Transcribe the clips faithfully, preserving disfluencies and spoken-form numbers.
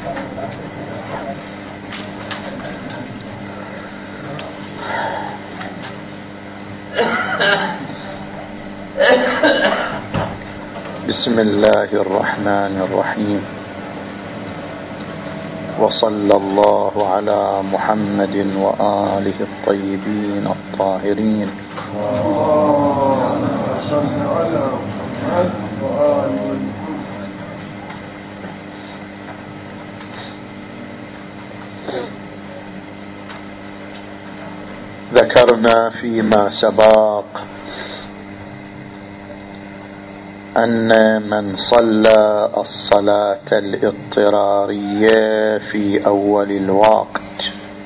بسم الله الرحمن الرحيم، وصلى الله على محمد وآله الطيبين الطاهرين. ذكرنا فيما سبق أن من صلى الصلاة الاضطرارية في أول الوقت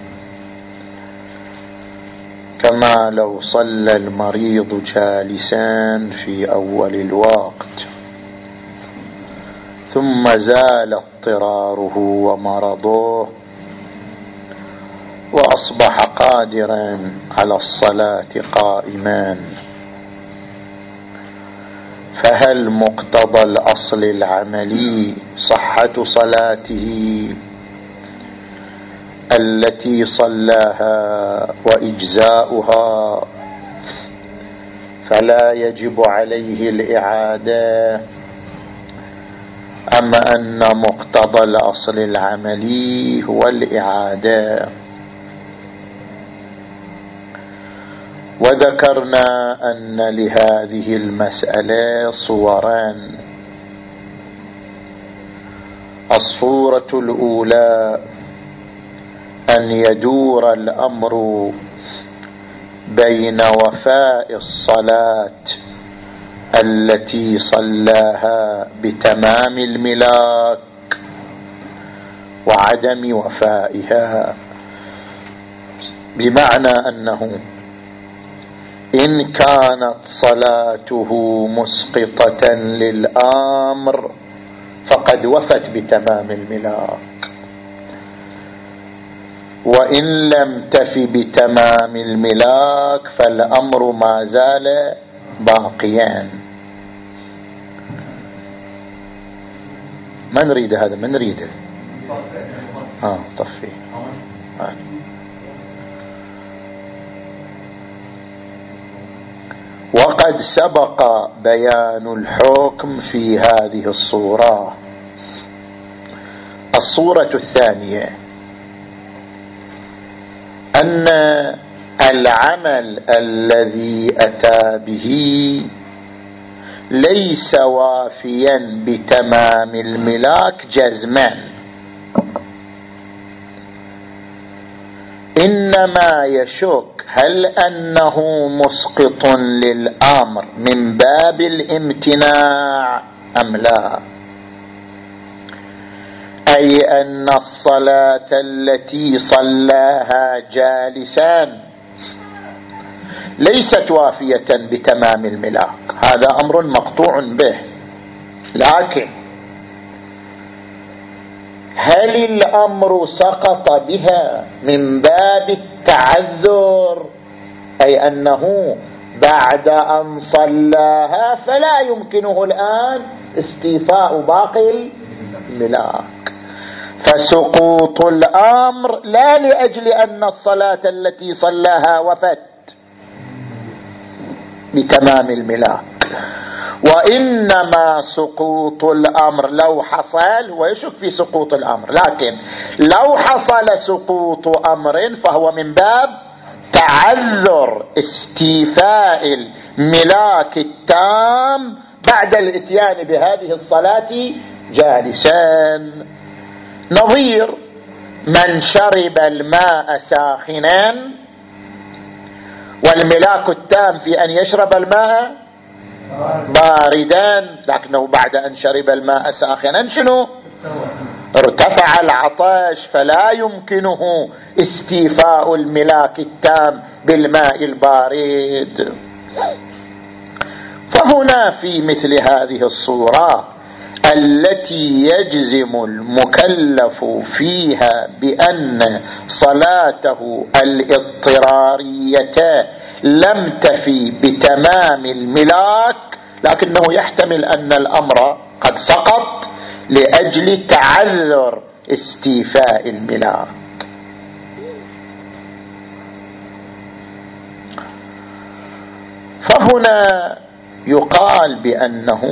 كما لو صلى المريض جالسا في أول الوقت ثم زال اضطراره ومرضه وأصبح قادرا على الصلاة قائما، فهل مقتضى الأصل العملي صحة صلاته التي صلاها وإجزاؤها فلا يجب عليه الإعادة، أم أن مقتضى الأصل العملي هو الإعادة؟ وذكرنا أن لهذه المسألة صوران. الصورة الأولى أن يدور الأمر بين وفاء الصلاة التي صلاها بتمام الملاك وعدم وفائها، بمعنى أنه إن كانت صلاته مسقطة للأمر فقد وفت بتمام الملاك، وإن لم تف بتمام الملاك فالأمر ما زال باقيا. ما نريد هذا، ما نريده. آه طفي آه. وقد سبق بيان الحكم في هذه الصورة. الصورة الثانية أن العمل الذي أتى به ليس وافيا بتمام الملاك جزما، إنما يشك هل أنه مسقط للأمر من باب الامتناع أم لا، أي أن الصلاة التي صلاها جالسا ليست وافية بتمام الملاك، هذا أمر مقطوع به. لكن هل الأمر سقط بها من باب التعذر، أي أنه بعد أن صلاها فلا يمكنه الآن استيفاء باقي الملاك، فسقوط الأمر لا لأجل أن الصلاة التي صلاها وفت بتمام الملاك، وإنما سقوط الأمر لو حصل، ويشك في سقوط الأمر، لكن لو حصل سقوط أمر فهو من باب تعذر استيفاء الملاك التام بعد الاتيان بهذه الصلاة جالسا. نظير من شرب الماء ساخنا والملاك التام في أن يشرب الماء باردا، لكنه بعد أن شرب الماء ساخنا شنو؟ ارتفع العطش فلا يمكنه استيفاء الملاك التام بالماء البارد. فهنا في مثل هذه الصورة التي يجزم المكلف فيها بأن صلاته الاضطرارية لم تفي بتمام الملاك، لكنه يحتمل أن الأمر قد سقط لأجل تعذر استيفاء الملاك. فهنا يقال بأنه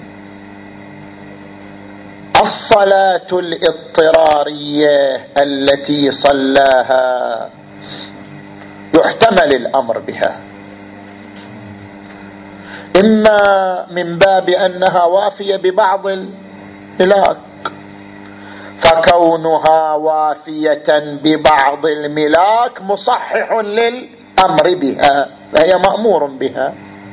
الصلاة الاضطرارية التي صلاها يحتمل الأمر بها، إما من باب أنها وافية ببعض الملاك، فكونها وافية ببعض الملاك مصحح للأمر بها فهي مأمور بها،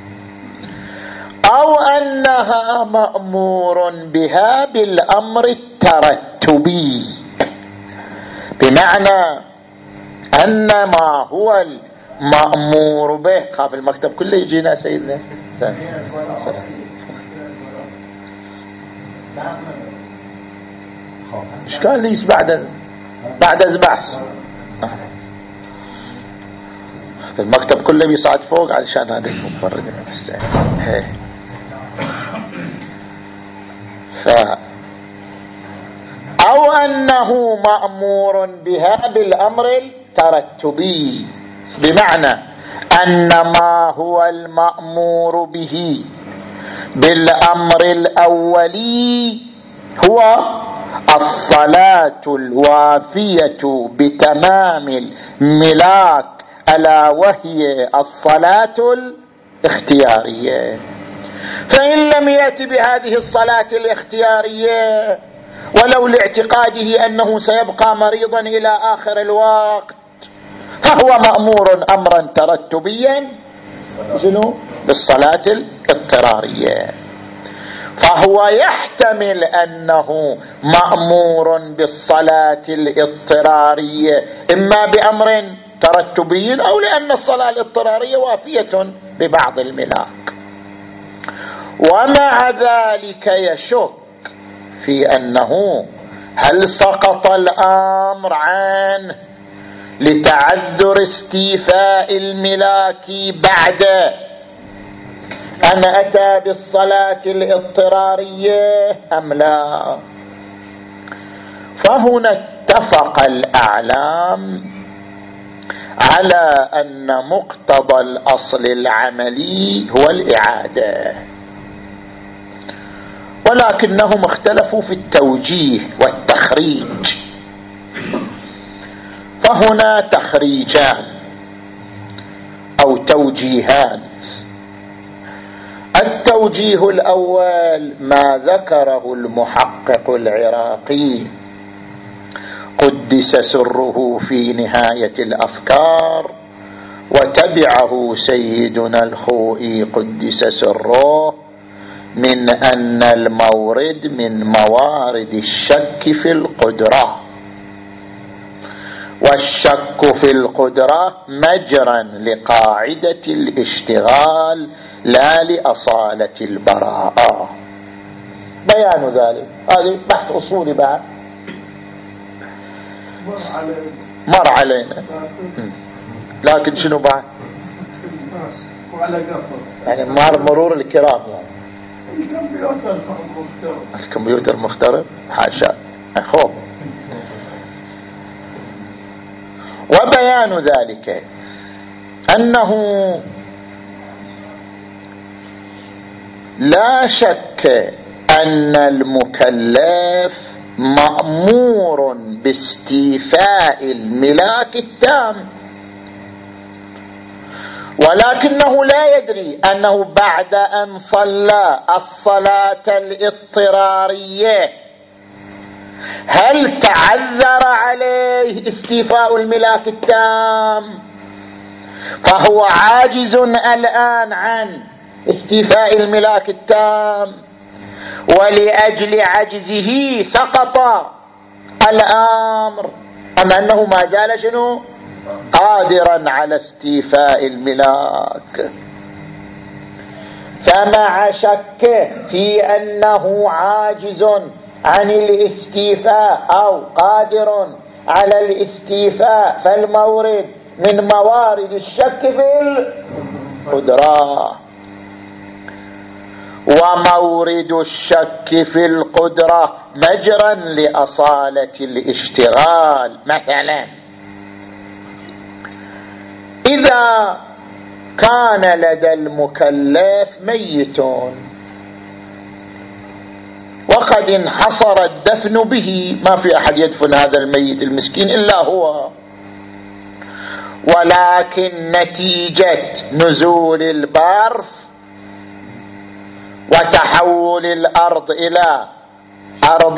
أو أنها مأمور بها بالأمر الترتبي، بمعنى أن ما هو المأمور به خاف المكتب كله يجينا سيدنا إيش قال ليس بعد بعد البحث المكتب كله بيصعد فوق علشان هذا المفرد نفسه. ف أو أنه مأمور بها بالأمر الترتبي، بمعنى أن ما هو المأمور به بالأمر الأولي هو الصلاة الوافية بتمام الملاك، ألا وهي الصلاة الاختيارية. فإن لم يأتي بهذه الصلاة الاختيارية ولو لاعتقاده أنه سيبقى مريضا إلى آخر الوقت فهو مأمور أمرا ترتبيا بالصلاة الاضطرارية، فهو يحتمل أنه مأمور بالصلاة الاضطرارية إما بأمر ترتبي أو لأن الصلاة الاضطرارية وافية ببعض الملاك، ومع ذلك يشك في أنه هل سقط الأمر عنه لتعذر استيفاء الملاك بعد أن أتى بالصلاة الاضطرارية أم لا. فهنا اتفق الأعلام على أن مقتضى الأصل العملي هو الإعادة، ولكنهم اختلفوا في التوجيه والتخريج. فهنا تخريجان أو توجيهان. التوجيه الأول ما ذكره المحقق العراقي قدس سره في نهاية الأفكار، وتبعه سيدنا الخوئي قدس سره، من أن المورد من موارد الشك في القدرة، والشك في القدرة مجرا لقاعدة الاشتغال لا لأصالة البراءة. بيان ذلك هذا بحث أصولي بعد مر علينا، لكن شنو بعد يعني مر مرور الكرام يعني الكمبيوتر مخترب حاشا خوف. وبيان ذلك أنه لا شك أن المكلف مأمور باستيفاء الملاك التام، ولكنه لا يدري أنه بعد أن صلى الصلاة الاضطرارية هل تعذر عليه استيفاء الملاك التام، فهو عاجز الآن عن استيفاء الملاك التام، ولأجل عجزه سقط الأمر، أم أنه ما زال شنو قادرا على استيفاء الملاك. فمع شكه في أنه عاجز عن الاستيفاء أو قادر على الاستيفاء، فالمورد من موارد الشك في القدرة. ومورد الشك في القدرة مجرا لأصالة الاشتغال. مثلا إذا كان لدى المكلف ميت وقد انحصر الدفن به، ما في أحد يدفن هذا الميت المسكين إلا هو، ولكن نتيجة نزول البرف وتحول الأرض إلى أرض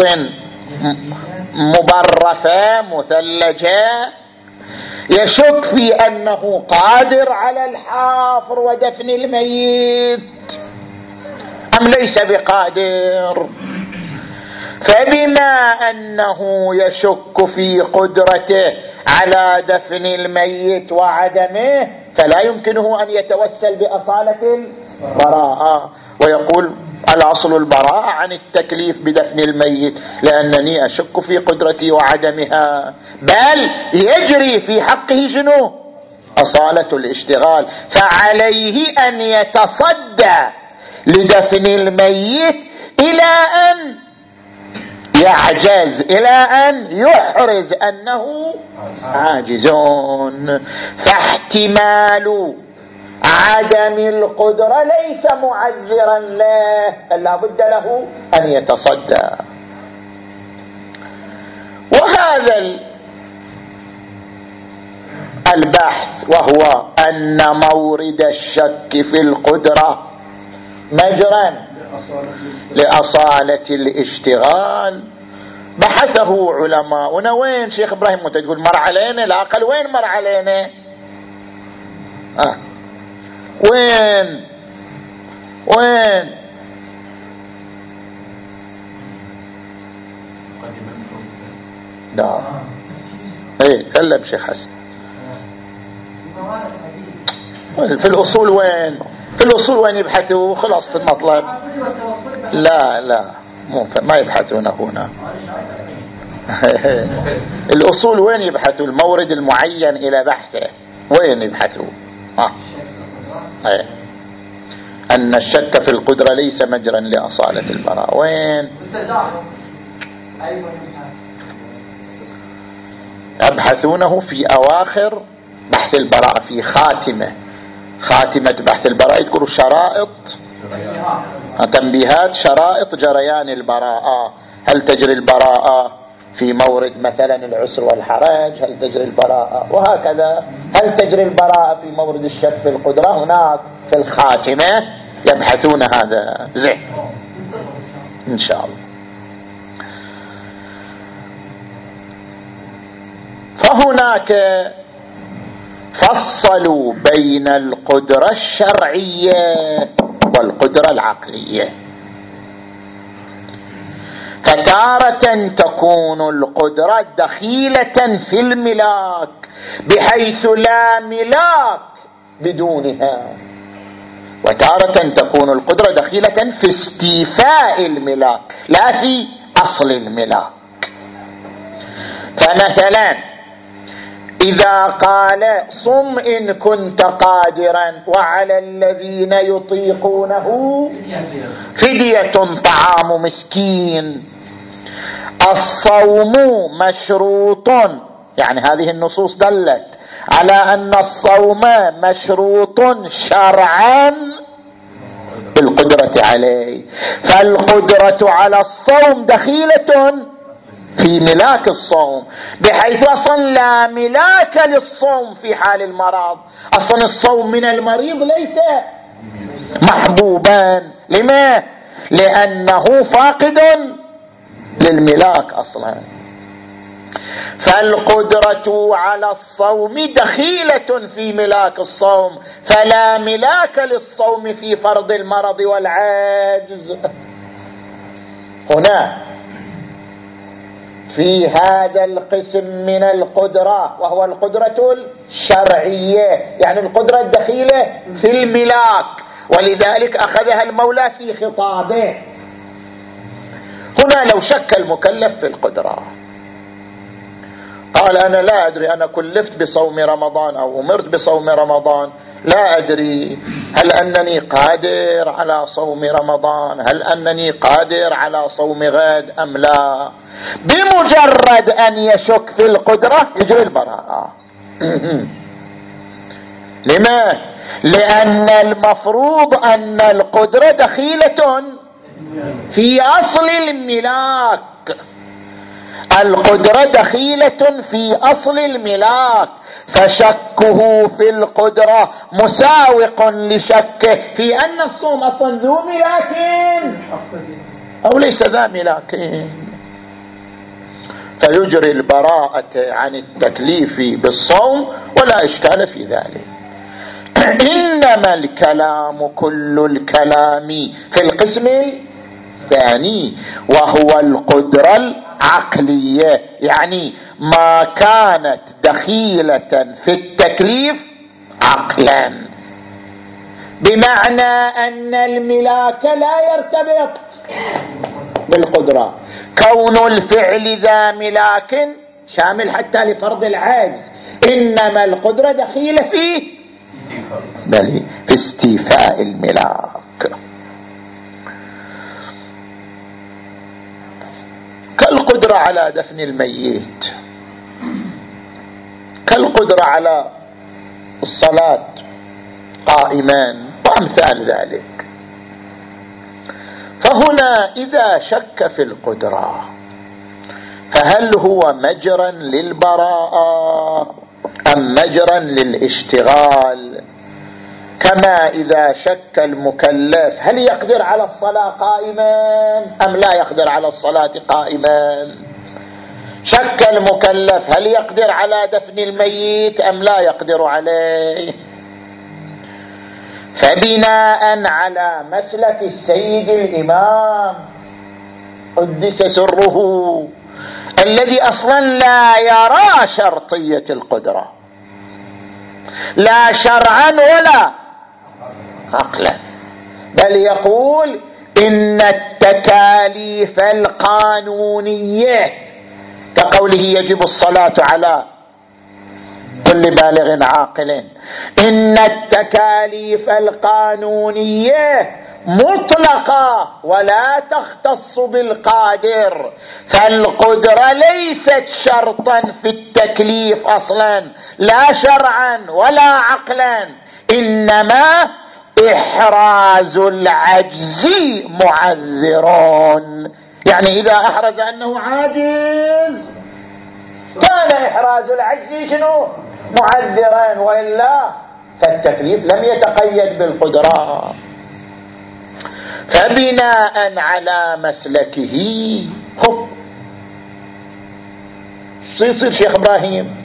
مبرفة مثلجة يشك في أنه قادر على الحفر ودفن الميت أم ليس بقادر. فبما أنه يشك في قدرته على دفن الميت وعدمه فلا يمكنه أن يتوسل بأصالة البراءة ويقول الأصل البراءة عن التكليف بدفن الميت لأنني أشك في قدرتي وعدمها، بل يجري في حقه شنو؟ أصالة الاشتغال، فعليه أن يتصدى لدفن الميت إلى أن يعجز، إلى أن يحرز أنه عاجزون. فاحتمال عدم القدرة ليس معذرا له، لا بد له أن يتصدى. وهذا البحث وهو أن مورد الشك في القدرة مجرا لأصالة الاشتغال بحثه علماؤنا. وين شيخ إبراهيم متى تقول مر علينا؟ لا أقل وين مر علينا؟ آه. وين وين لا ايه كلم شيخ حسن في الأصول. وين في الأصول وين يبحثوا؟ خلاص المطلب. لا لا مو ما يبحثون هنا. الأصول وين يبحثوا؟ المورد المعين إلى بحثه وين يبحثوا؟ آه. أيه. أن الشك في القدرة ليس مجرا لأصالة البراءة. وين يبحثونه؟ في أواخر بحث البراءة، في خاتمة خاتمة بحث البراءة يذكروا شرائط تنبيهات شرائط جريان البراءة. هل تجري البراءة في مورد مثلا العسر والحرج؟ هل تجري البراءة؟ وهكذا. هل تجري البراءة في مورد الشك في القدرة؟ هناك في الخاتمة يبحثون هذا. زين إن شاء الله. فهناك فصلوا بين القدرة الشرعية والقدرة العقلية. فتارة تكون القدرة دخيلة في الملاك بحيث لا ملاك بدونها، وتارة تكون القدرة دخيلة في استيفاء الملاك لا في أصل الملاك. فمثلا إذا قال صم إن كنت قادرا وعلى الذين يطيقونه فدية طعام مسكين، الصوم مشروط، يعني هذه النصوص دلت على أن الصوم مشروط شرعا بالقدرة عليه، فالقدرة على الصوم دخيلة في ملاك الصوم بحيث أصلا لا ملاك للصوم في حال المرض. أصلا الصوم من المريض ليس محبوبا. لما؟ لأنه فاقد للملاك أصلا. فالقدرة على الصوم دخيلة في ملاك الصوم، فلا ملاك للصوم في فرض المرض والعجز. هنا في هذا القسم من القدرة وهو القدرة الشرعية، يعني القدرة الدخيلة في الملاك، ولذلك أخذها المولى في خطابه. هنا لو شك المكلف في القدرة قال أنا لا أدري، أنا كلفت بصوم رمضان أو أمرت بصوم رمضان لا أدري هل أنني قادر على صوم رمضان، هل أنني قادر على صوم غد أم لا. بمجرد أن يشك في القدرة يجري البراءة. لما؟ لأن المفروض أن القدرة دخيلة في أصل الملاك، القدرة دخيلة في أصل الملاك، فشكه في القدرة مساوق لشكه في أن الصوم أصلا ذو ملاك أو ليس ذا ملاك، فيجري البراءة عن التكليف بالصوم ولا إشكال في ذلك. إنما الكلام كل الكلام في القسم الثاني وهو القدرة العقلية، يعني ما كانت دخيلة في التكليف عقلا، بمعنى أن الملاك لا يرتبط بالقدرة. كون الفعل ذا ملاك شامل حتى لفرض العجز، إنما القدرة دخيلة فيه بل في استيفاء الملاك. كالقدرة على دفن الميت، كالقدرة على الصلاة قائما وأمثال ذلك. فهنا إذا شك في القدرة فهل هو مجرى للبراءة أم مجرى للاشتغال؟ كما إذا شك المكلف هل يقدر على الصلاة قائما أم لا يقدر على الصلاة قائما، شك المكلف هل يقدر على دفن الميت أم لا يقدر عليه. فبناء على مسلك السيد الإمام قدس سره الذي أصلا لا يرى شرطية القدرة لا شرعا ولا عقلا، بل يقول إن التكاليف القانونية كقوله يجب الصلاة على كل بالغ عاقل، إن التكاليف القانونية مطلقة ولا تختص بالقادر، فالقدرة ليست شرطا في التكليف أصلا لا شرعا ولا عقلا، إنما إحراز العجز معذرون. يعني إذا أحرز أنه عاجز كان إحراز العجز شنو؟ معذرا، وإلا فالتكليف لم يتقيد بالقدرة. فبناء على مسلكه هو يصير شيخ إبراهيم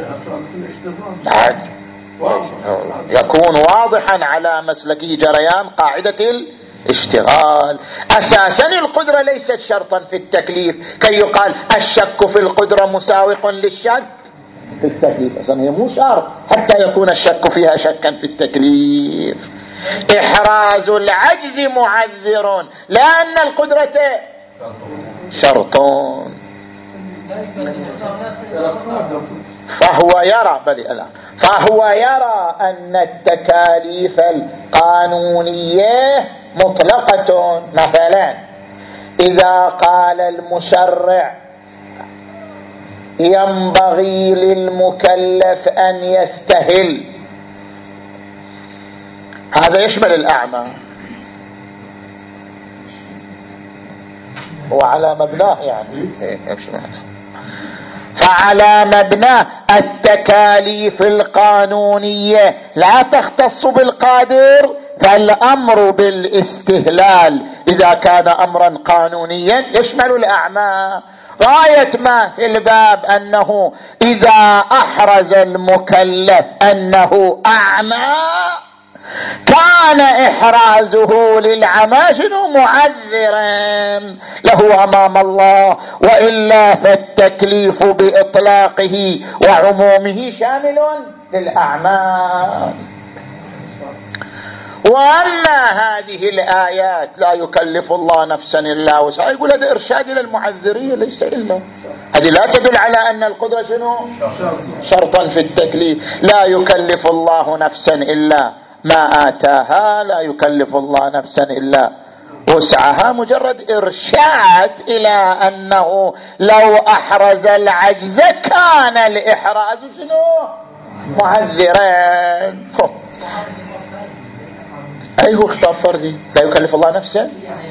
يكون واضحا على مسلكه جريان قاعدة الاشتغال. أساسا القدرة ليست شرطا في التكليف كي يقال الشك في القدرة مساوق للشك في التكليف، أصلا هي مو شرط حتى يكون الشك فيها شكا في التكليف. إحراز العجز معذر لأن القدرة شرطون. فهو يرى بل الآن فهو يرى أن التكاليف القانونية مطلقة. مثلا إذا قال المشرع ينبغي للمكلف أن يستهل، هذا يشمل الأعمى وعلى مبناه، يعني فعلى مبناه التكاليف القانونية لا تختص بالقادر، فالأمر بالاستهلال إذا كان أمرا قانونيا يشمل الأعمى. غاية ما في الباب أنه إذا أحرز المكلف أنه أعمى كان إحرازه للعمى شنو؟ معذرا له أمام الله، وإلا فالتكليف بإطلاقه وعمومه شامل للأعمى. وأما هذه الآيات لا يكلف الله نفسا إلا وسعها، يقول هذا إرشاد إلى المعذرية ليس إلا، هذه لا تدل على أن القدرة شنو شرطا في التكليف. لا يكلف الله نفسا إلا ما آتاها، لا يكلف الله نفسا إلا وسعها، مجرد إرشاد إلى أنه لو أحرز العجز كان الإحراز شنو معذرا. أي هو خطاب فردي لا يكلف الله نفسا،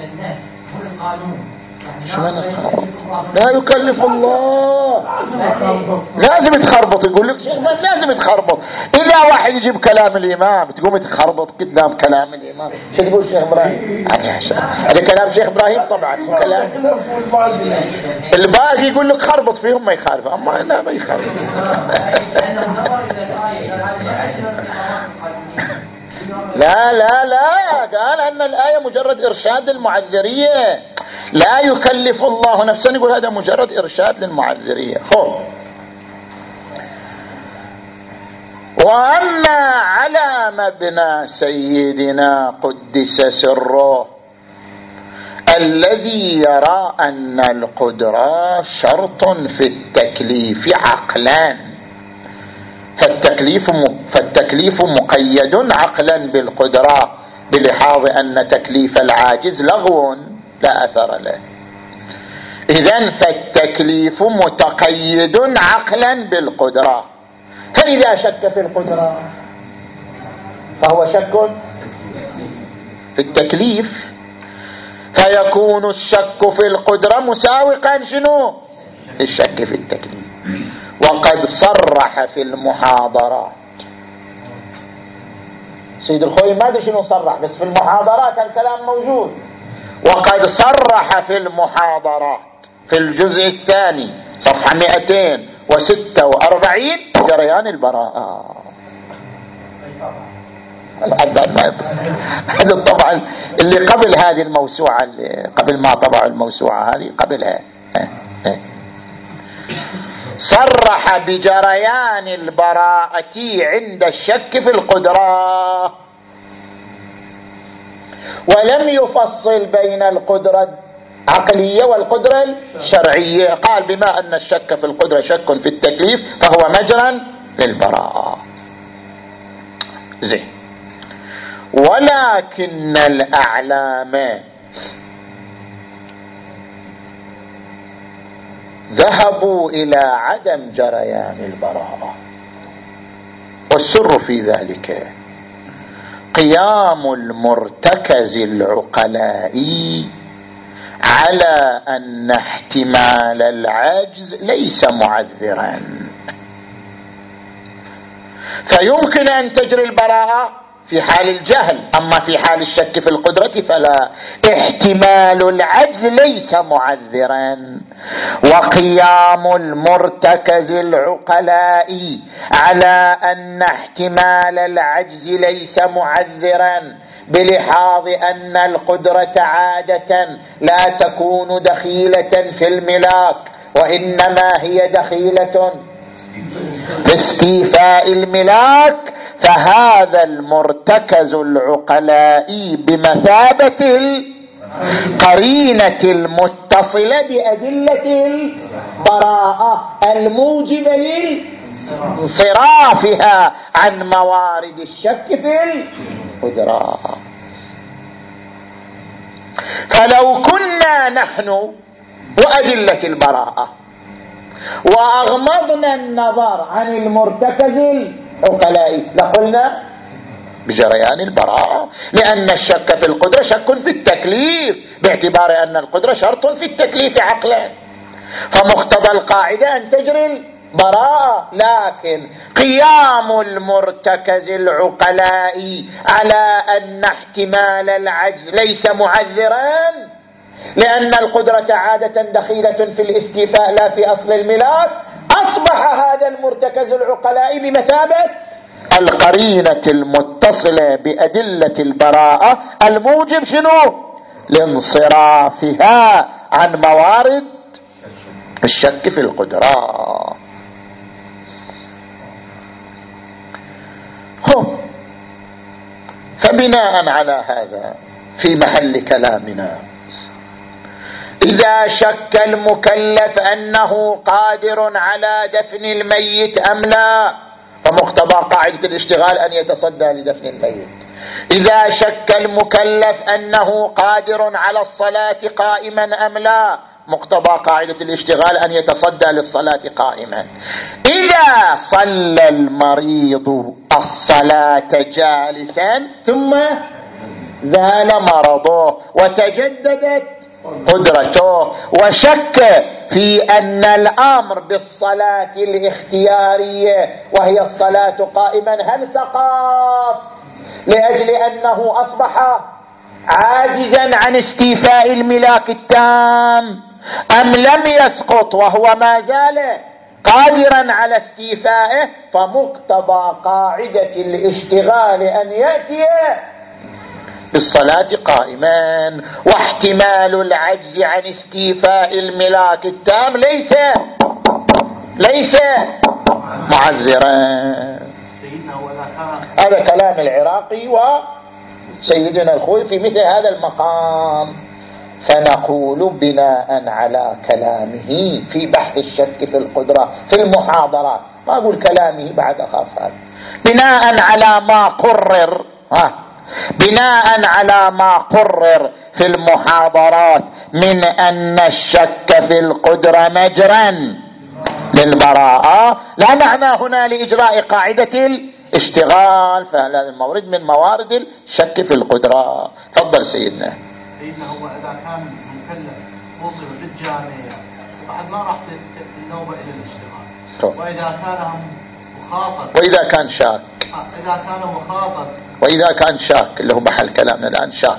لا يكلف الله، لازم تخربط. يقول لك لازم تخربط. إذا واحد يجيب كلام الإمام تقوم تخربط قدام كلام الإمام، شو تقول شيخ إبراهيم؟ هذا كلام شيخ إبراهيم طبعا كلام. الباقي يقول لك خربط فيهم ما يخالف، أما لا ما يخالف. لا لا لا، قال أن الآية مجرد إرشاد المعذرية، لا يكلف الله نفسا، يقول هذا مجرد إرشاد للمعذرية. خب، وأما على مبنى سيدنا قدس سره الذي يرى أن القدرة شرط في التكليف عقلا، فالتكليف فالتكليف مقيد عقلا بالقدرة بلحاظ أن تكليف العاجز لغو لا أثر له. إذن فالتكليف متقيد عقلا بالقدرة، فإذا شك في القدرة فهو شك في التكليف، فيكون الشك في القدرة مساوقا شنو الشك في التكليف. وقد صرح في المحاضرات سيد الخوي، ما ادري شنو صرح، بس في المحاضرات الكلام موجود. وقد صرح في المحاضرات في الجزء الثاني صفحة مئتين وستة وأربعين جريان البراءة. هذا طبعا اللي قبل هذه الموسوعة، اللي قبل ما طبع الموسوعة هذه قبلها، صرح بجريان البراءة عند الشك في القدرة، ولم يفصل بين القدرة العقلية والقدرة الشرعية. قال بما أن الشك في القدرة شك في التكليف فهو مجرى للبراءة. زين. ولكن الأعلام ذهبوا إلى عدم جريان البراءة، والسر في ذلك قيام المرتكز العقلائي على أن احتمال العجز ليس معذرا، فيمكن أن تجري البراءة في حال الجهل، أما في حال الشك في القدرة فلا، احتمال العجز ليس معذرا. وقيام المرتكز العقلاء على أن احتمال العجز ليس معذرا بلحاظ أن القدرة عادة لا تكون دخيلة في الملاك، وإنما هي دخيلة في استيفاء الملاك، فهذا المرتكز العقلائي بمثابة القرينة المتصلة بأدلة البراءة الموجبة لانصرافها عن موارد الشك في القدرة. فلو كنا نحن وأدلة البراءة وأغمضنا النظر عن المرتكز العقلائي لقلنا بجريان البراءة، لأن الشك في القدرة شك في التكليف باعتبار أن القدرة شرط في التكليف عقلا، فمقتضى القاعدة أن تجري البراءة. لكن قيام المرتكز العقلائي على أن احتمال العجز ليس معذرا لأن القدرة عادة دخيلة في الاستيفاء لا في أصل الملاك، أصبح هذا المرتكز العقلائي بمثابة القرينة المتصلة بأدلة البراءة الموجب شنو لانصرافها عن موارد الشك في القدرة. هم فبناء على هذا في محل كلامنا إذا شك المكلف أنه قادر على دفن الميت أم لا، فمقتضى قاعدة الاشتغال أن يتصدى لدفن الميت. إذا شك المكلف أنه قادر على الصلاة قائما أم لا، مقتضى قاعدة الاشتغال أن يتصدى للصلاة قائما. إذا صلى المريض الصلاة جالسا ثم زال مرضه وتجددت قدرته وشك في أن الأمر بالصلاة الاختيارية وهي الصلاة قائما هل سقط لأجل أنه أصبح عاجزا عن استيفاء الملاك التام أم لم يسقط وهو ما زال قادرا على استيفائه، فمقتضى قاعدة الاشتغال أن يأتي بالصلاة قائما. واحتمال العجز عن استيفاء الملاك التام ليس ليس معذرا. هذا كلام العراقي وسيدنا الخوي في مثل هذا المقام. فنقول بناء على كلامه في بحث الشك في القدرة في المحاضرات، ما أقول كلامه بعد أخاف هذا، بناء على ما قرر ها بناء على ما قرر في المحاضرات من أن الشك في القدرة مجرا للبراءة، لا معنى هنا لإجراء قاعدة الاشتغال، فهذا المورد من موارد الشك في القدرة. تفضل سيدنا. سيدنا هو إذا كان مكلف وضع للجامعة بعد ما راح النوبة إلى الاشتغال، وإذا كان مخاطر وإذا كان شاك إذا كان مخاطر وإذا كان شاك اللي هو محل كلامنا الآن شاك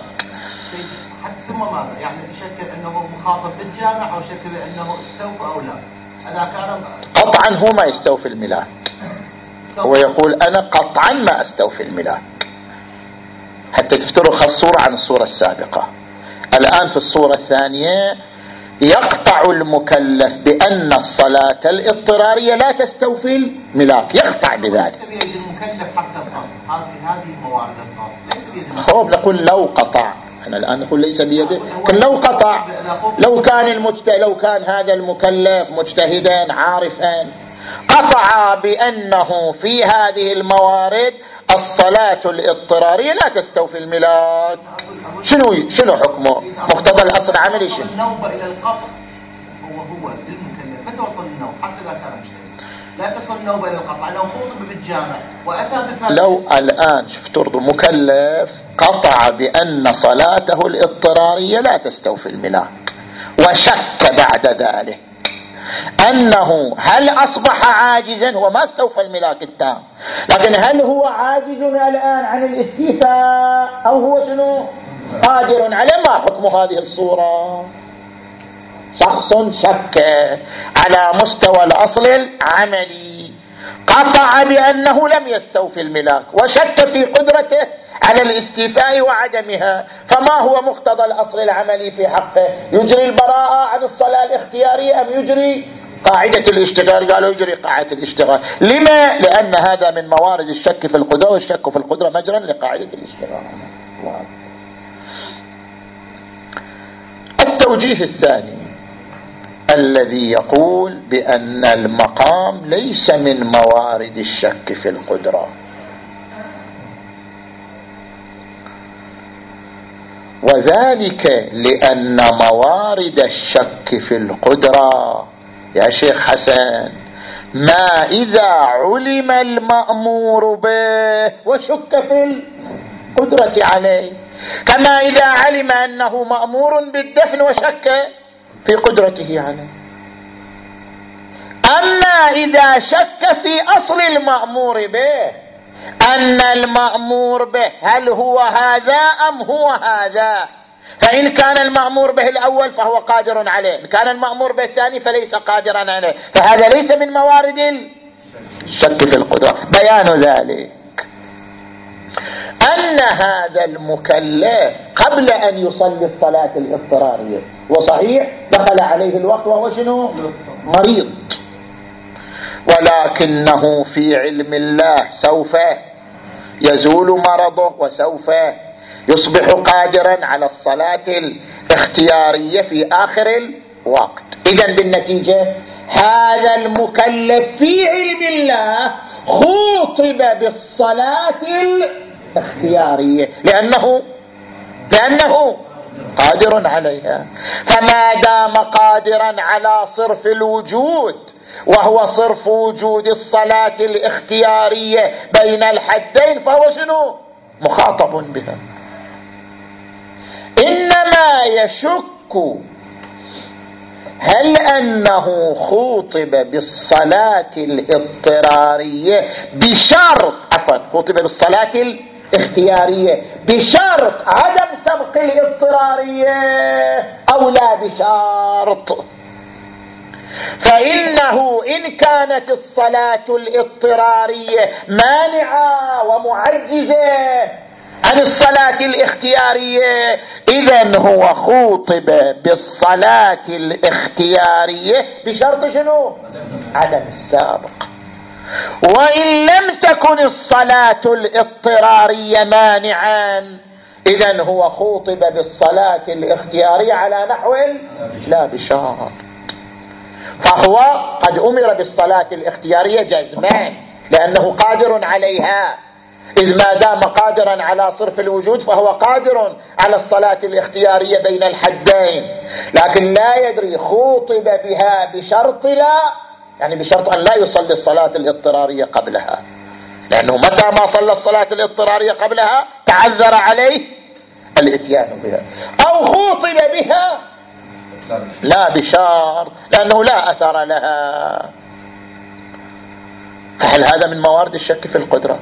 ثم ماذا؟ يعني شك أنه مخاطر في الجامع أو شك بأنه استوفى أو لا؟ إذا كان قطعا هو ما يستوفي الملاك، هو يقول أنا قطعا ما أستوفي الملاك، حتى تفترق الصورة عن الصورة السابقة. الآن في الصورة الثانية يقطع المكلف بأن الصلاة الاضطرارية لا تستوفي الملاك، يقطع بذلك. ليس بيد المكلف حتى القطع، هذه الموارد القطع ليس بيد المكلف. نقول لو قطع، أنا الآن نقول ليس بيده، لو قطع، لو كان المجت... لو كان هذا المكلف مجتهدا عارفا قطع بأنه في هذه الموارد الصلاة الاضطرارية لا تستوفي الملاك، شنو شنو حكمه؟ مقتضى الأصل عملي شنو؟ النوبة إلى القطع هو هو للمكلف. متى وصل النوم حتى إذا كان مجتهد؟ لا تصل النوبة إلى القطع لو خطب بالجامع وأتى بفعل. لو الآن شفتوا مكلف قطع بأن صلاته الاضطرارية لا تستوفي الملاك وشك بعد ذلك أنه هل أصبح عاجزا، هو ما استوفى الملاك التام، لكن هل هو عاجز الآن عن الاستيفاء أو هو شنو قادر عليه؟ ما حكم هذه الصورة؟ شخص شك على مستوى الأصل العملي، قطع بأنه لم يستوفي الملاك وشك في قدرته على الاستيفاء وعدمها، فما هو مقتضى الأصل العملي في حقه؟ يجري البراءة عن الصلاة الاختيارية أم يجري قاعدة الاشتغال؟ قالوا يجري قاعدة الاشتغال. لما؟ لأن هذا من موارد الشك في القدرة، والشك في القدرة مجرا لقاعدة الاشتغال. التوجيه الثاني الذي يقول بأن المقام ليس من موارد الشك في القدرة، وذلك لأن موارد الشك في القدرة يا شيخ حسن ما إذا علم المأمور به وشك في القدرة عليه، كما إذا علم أنه مأمور بالدفن وشك في قدرته عليه. أما إذا شك في أصل المأمور به أن المأمور به هل هو هذا أم هو هذا، فإن كان المأمور به الأول فهو قادر عليه، إن كان المأمور به الثاني فليس قادرا عليه، فهذا ليس من موارد الشك في القدرة. بيان ذلك أن هذا المكلف قبل أن يصلي الصلاة الاضطرارية وصحيح دخل عليه الوقت وهو شنو مريض، ولكنه في علم الله سوف يزول مرضه وسوف يصبح قادرا على الصلاة الاختيارية في آخر الوقت. إذن بالنتيجة هذا المكلف في علم الله خوطب بالصلاة الاختيارية لأنه لأنه قادر عليها. فما دام قادرا على صرف الوجود وهو صرف وجود الصلاة الاختيارية بين الحدين فهو شنو؟ مخاطب بها. إنما يشك هل أنه خوطب بالصلاة الاضطرارية بشرط عفوا خوطب بالصلاة الاختيارية بشرط عدم سبق الاضطرارية أو لا بشرط. فإنه إن كانت الصلاة الاضطرارية مانعة ومعجزة عن الصلاة الاختيارية إذن هو خوطب بالصلاة الاختيارية بشرط شنو؟ عدم السابق. وإن لم تكن الصلاة الاضطرارية مانعا إذن هو خوطب بالصلاة الاختيارية على نحو لا بشرط. فهو قد أمر بالصلاة الاختيارية جزمان لأنه قادر عليها، إذ ما دام قادرا على صرف الوجود فهو قادر على الصلاة الاختيارية بين الحدين، لكن لا يدري خوطب بها بشرط لا، يعني بشرط أن لا يصلي الصلاة الاضطرارية قبلها، لأنه متى ما صلى الصلاة الاضطرارية قبلها تعذر عليه الاتيان بها. أو خوطب بها لا بشرط لأنه لا أثر لها. فهل هذا من موارد الشك في القدرة؟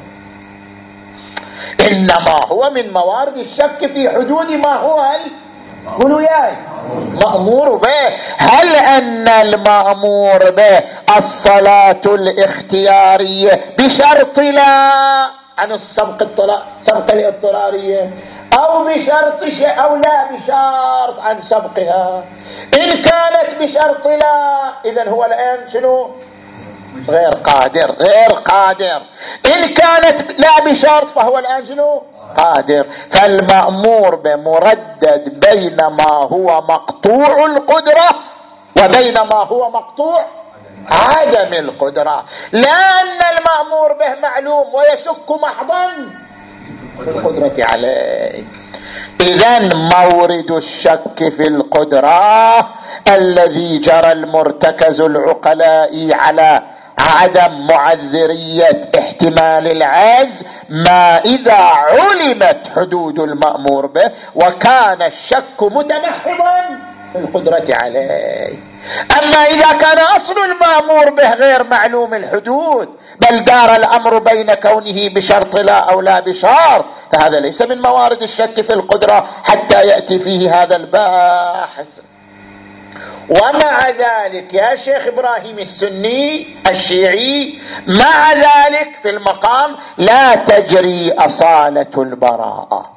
إنما هو من موارد الشك في حدود ما هو قولوا ياي مأمور به. هل أن المأمور به الصلاة الاختيارية بشرط لا عن السبق الطلاق سبق الاضطرارية أو بشرط شيء أو لا بشرط عن سبقها؟ إن كانت بشرط لا إذن هو الآن شنو؟ غير قادر غير قادر. إن كانت لا بشرط فهو الآن شنو؟ قادر. فالمأمور بمردد بين ما هو مقطوع القدرة وبين ما هو مقطوع عدم القدرة، لا أن المأمور به معلوم ويشك محضا في القدرة عليه. إذن مورد الشك في القدرة الذي جرى المرتكز العقلاء على عدم معذرية احتمال العجز ما إذا علمت حدود المأمور به وكان الشك متمحضا في القدرة عليه. أما إذا كان أصل المأمور به غير معلوم الحدود بل دار الأمر بين كونه بشرط لا أو لا بشرط فهذا ليس من موارد الشك في القدرة حتى يأتي فيه هذا الباحث. ومع ذلك يا شيخ إبراهيم السني الشيعي مع ذلك في المقام لا تجري أصالة البراءة،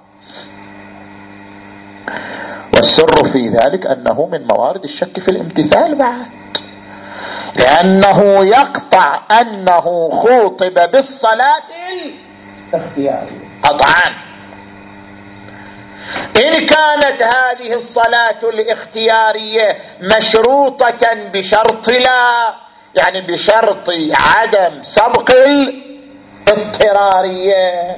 والسر في ذلك أنه من موارد الشك في الامتثال بعد، لأنه يقطع أنه خوطب بالصلاة الاختيارية قطعا. إن كانت هذه الصلاة الاختيارية مشروطة بشرط لا يعني بشرط عدم سبق الاضطرارية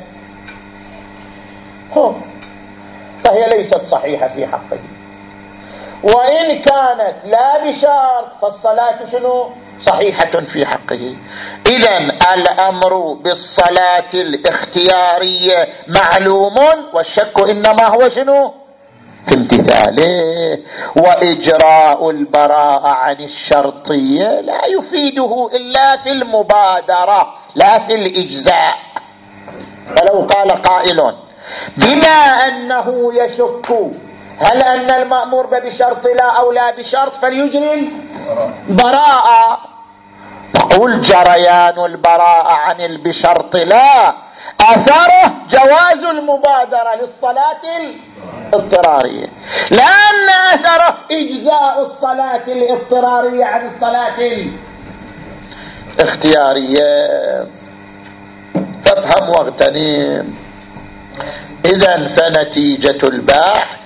فهي ليست صحيحة في حقه. وإن كانت لا بشرط فالصلاة شنو؟ صحيحة في حقه. إذن الأمر بالصلاة الاختيارية معلوم والشك إنما هو شنو؟ في امتثاله. وإجراء البراءة عن الشرطية لا يفيده إلا في المبادرة لا في الإجزاء. فلو قال قائل بما أنه يشك هل أن المأمور بشرط لا أو لا بشرط فليجري البراءة، نقول جريان البراءة عن البشرط لا أثره جواز المبادرة للصلاة الاضطرارية، لأن أثره إجزاء الصلاة الاضطرارية عن الصلاة الاختيارية. افهم واغتنم. إذن فنتيجة البحث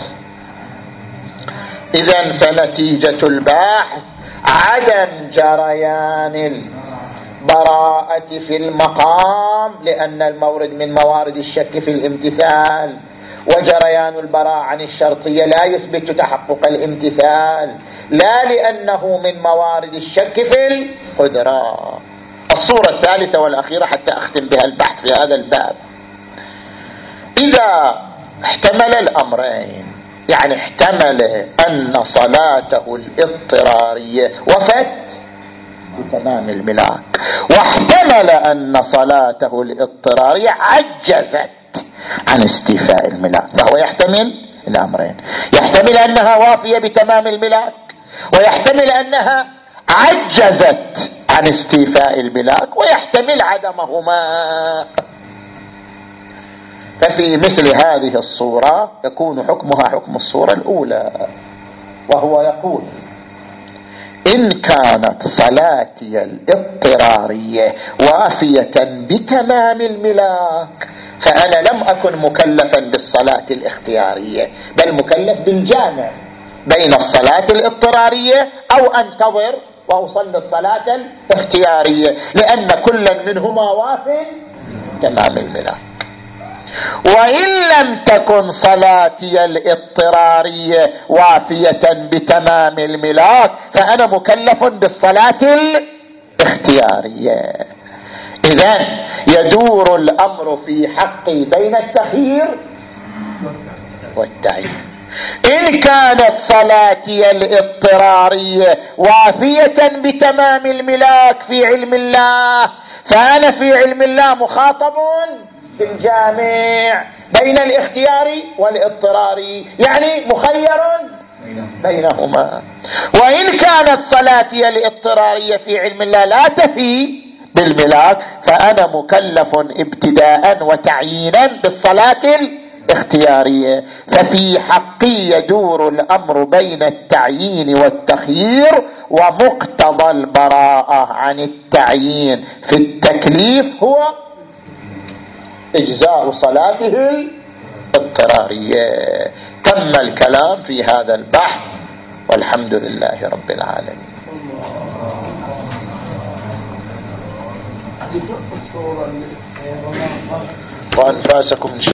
إذن فنتيجة البحث عدم جريان البراءة في المقام، لأن المورد من موارد الشك في الامتثال، وجريان البراءة عن الشرطية لا يثبت تحقق الامتثال، لا لأنه من موارد الشك في القدرة. الصورة الثالثة والأخيرة حتى أختم بها البحث في هذا الباب: إذا احتمل الأمرين، يعني احتمل أن صلاته الاضطرارية وفت بتمام الملاك، واحتمل أن صلاته الاضطرارية عجزت عن استيفاء الملاك، فهو يحتمل الأمرين: يحتمل أنها وافية بتمام الملاك، ويحتمل أنها عجزت عن استيفاء الملاك، ويحتمل عدمهما. ففي مثل هذه الصورة يكون حكمها حكم الصورة الأولى، وهو يقول: إن كانت صلاتي الاضطرارية وافية بتمام الملاك فأنا لم أكن مكلفا بالصلاة الاختيارية، بل مكلف بالجامع بين الصلاة الاضطرارية أو أنتظر وأصلي الصلاة الاختيارية، لأن كل منهما واف تمام الملاك. وإن لم تكن صلاتي الاضطرارية وافية بتمام الملاك فأنا مكلف بالصلاة الاختيارية. إذن يدور الأمر في حقي بين التخيير والتعيين. إن كانت صلاتي الاضطرارية وافية بتمام الملاك في علم الله فأنا في علم الله مخاطب بالجامع بين الاختيار والاضطرار، يعني مخير بينهما. وإن كانت صلاتي الاضطرارية في علم الله لا تفي بالملاك فأنا مكلف ابتداء وتعيينا بالصلاة الاختيارية. ففي حقي يدور الأمر بين التعيين والتخيير، ومقتضى البراءة عن التعيين في التكليف هو إجزاء صلاته الاضطرارية. تم الكلام في هذا البحث، والحمد لله رب العالمين. وأنفاسكم